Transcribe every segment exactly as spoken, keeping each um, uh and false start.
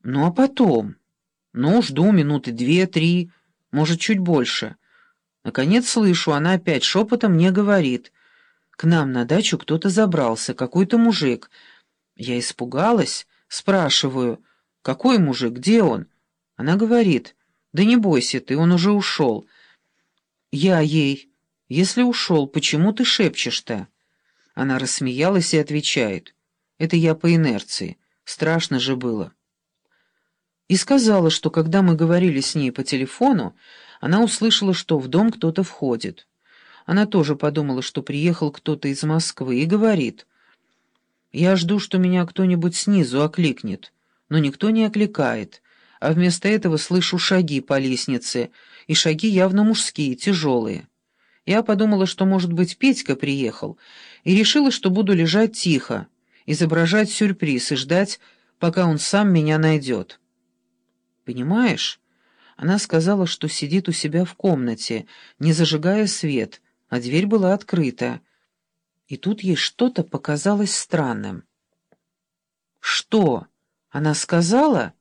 Ну, а потом? Ну, жду минуты две-три, может, чуть больше. Наконец слышу, она опять шепотом мне говорит. К нам на дачу кто-то забрался, какой-то мужик. Я испугалась, спрашиваю, какой мужик, где он? Она говорит, да не бойся ты, он уже ушел. Я ей, если ушел, почему ты шепчешь-то? Она рассмеялась и отвечает, это я по инерции, страшно же было. И сказала, что когда мы говорили с ней по телефону, она услышала, что в дом кто-то входит. Она тоже подумала, что приехал кто-то из Москвы, и говорит, «Я жду, что меня кто-нибудь снизу окликнет, но никто не окликает, а вместо этого слышу шаги по лестнице, и шаги явно мужские, тяжелые. Я подумала, что, может быть, Петька приехал, и решила, что буду лежать тихо, изображать сюрприз и ждать, пока он сам меня найдет». Понимаешь? Она сказала, что сидит у себя в комнате, не зажигая свет, а дверь была открыта. И тут ей что-то показалось странным. «Что?» — она сказала?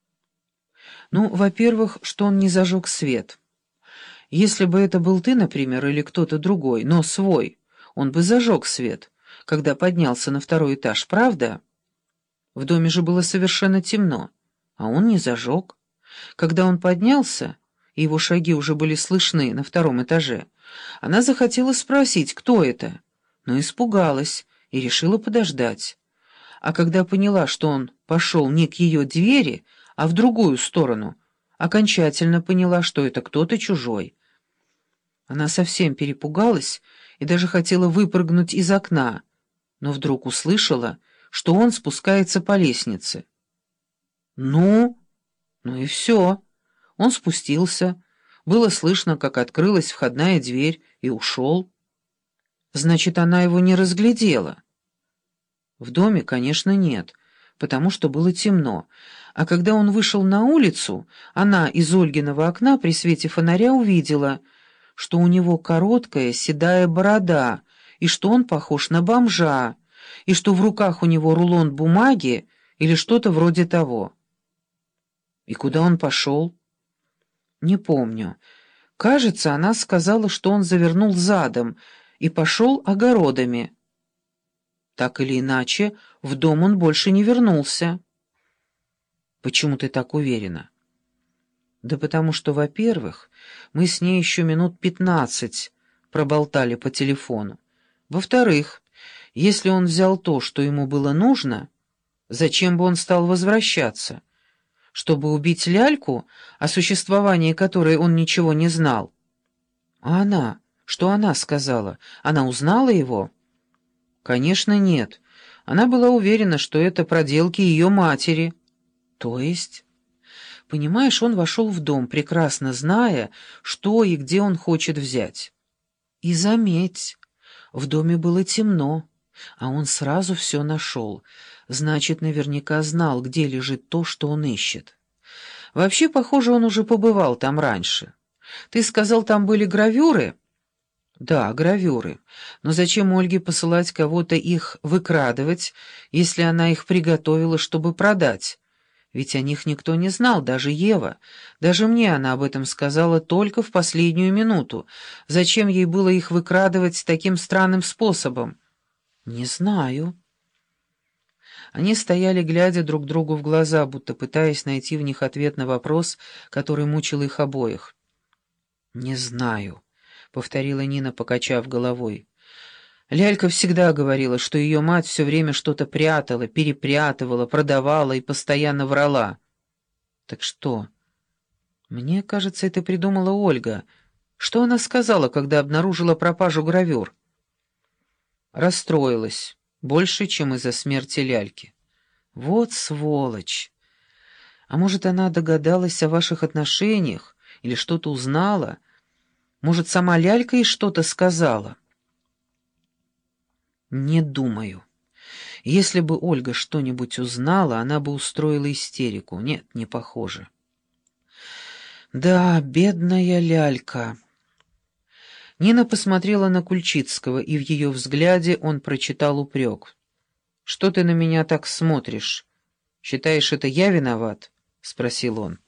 «Ну, во-первых, что он не зажег свет. Если бы это был ты, например, или кто-то другой, но свой, он бы зажег свет, когда поднялся на второй этаж, правда? В доме же было совершенно темно, а он не зажег. Когда он поднялся, и его шаги уже были слышны на втором этаже, она захотела спросить, кто это, но испугалась и решила подождать. А когда поняла, что он пошел не к ее двери, а в другую сторону, окончательно поняла, что это кто-то чужой. Она совсем перепугалась и даже хотела выпрыгнуть из окна, но вдруг услышала, что он спускается по лестнице. «Ну?» Ну и все. Он спустился. Было слышно, как открылась входная дверь, и ушел. Значит, она его не разглядела. В доме, конечно, нет, потому что было темно. А когда он вышел на улицу, она из Ольгиного окна при свете фонаря увидела, что у него короткая седая борода, и что он похож на бомжа, и что в руках у него рулон бумаги или что-то вроде того. И куда он пошел? Не помню. Кажется, она сказала, что он завернул задом и пошел огородами. Так или иначе, в дом он больше не вернулся. Почему ты так уверена? Да потому что, во-первых, мы с ней еще минут пятнадцать проболтали по телефону. Во-вторых, если он взял то, что ему было нужно, зачем бы он стал возвращаться? Чтобы убить ляльку, о существовании которой он ничего не знал. А она? Что она сказала? Она узнала его? Конечно, нет. Она была уверена, что это проделки ее матери. То есть? Понимаешь, он вошел в дом, прекрасно зная, что и где он хочет взять. И заметь, в доме было темно, а он сразу все нашел. Значит, наверняка знал, где лежит то, что он ищет. Вообще, похоже, он уже побывал там раньше. Ты сказал, там были гравюры? Да, гравюры. Но зачем Ольге посылать кого-то их выкрадывать, если она их приготовила, чтобы продать? Ведь о них никто не знал, даже Ева. Даже мне она об этом сказала только в последнюю минуту. Зачем ей было их выкрадывать таким странным способом? Не знаю. Они стояли, глядя друг другу в глаза, будто пытаясь найти в них ответ на вопрос, который мучил их обоих. «Не знаю», — повторила Нина, покачав головой. Лялька всегда говорила, что ее мать все время что-то прятала, перепрятывала, продавала и постоянно врала. «Так что?» «Мне кажется, это придумала Ольга. Что она сказала, когда обнаружила пропажу гравюр?» «Расстроилась. Больше, чем из-за смерти ляльки». «Вот сволочь! А может, она догадалась о ваших отношениях или что-то узнала? Может, сама лялька ей что-то сказала?» «Не думаю. Если бы Ольга что-нибудь узнала, она бы устроила истерику. Нет, не похоже». «Да, бедная лялька». Нина посмотрела на Кульчицкого, и в ее взгляде он прочитал упрек. «Что ты на меня так смотришь? «Считаешь, это я виноват?» — спросил он.